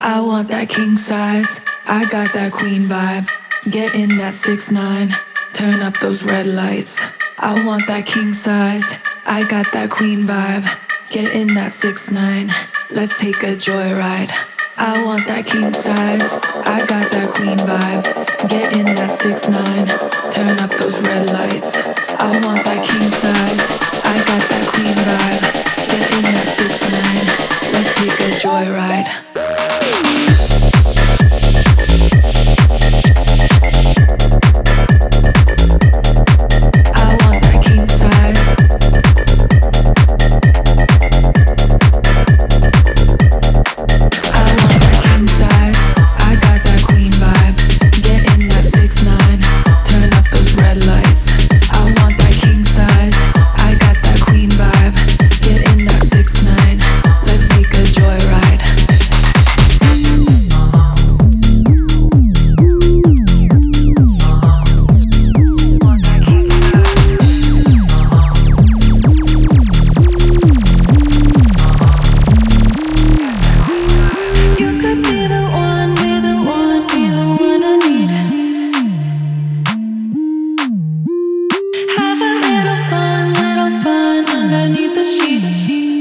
I want that king size. I got that queen vibe. Get in that 6'9". Turn up those red lights. I want that king size. I got that queen vibe. Get in that 6'9". Let's take a joyride. I want that king size. I got that queen vibe. Get in that 6'9". Turn up those red lights. I want that king size. I got that queen vibe. Get in that 6'9". Let's take a joyride.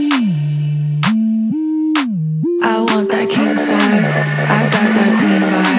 I want that king size. I got that queen vibe.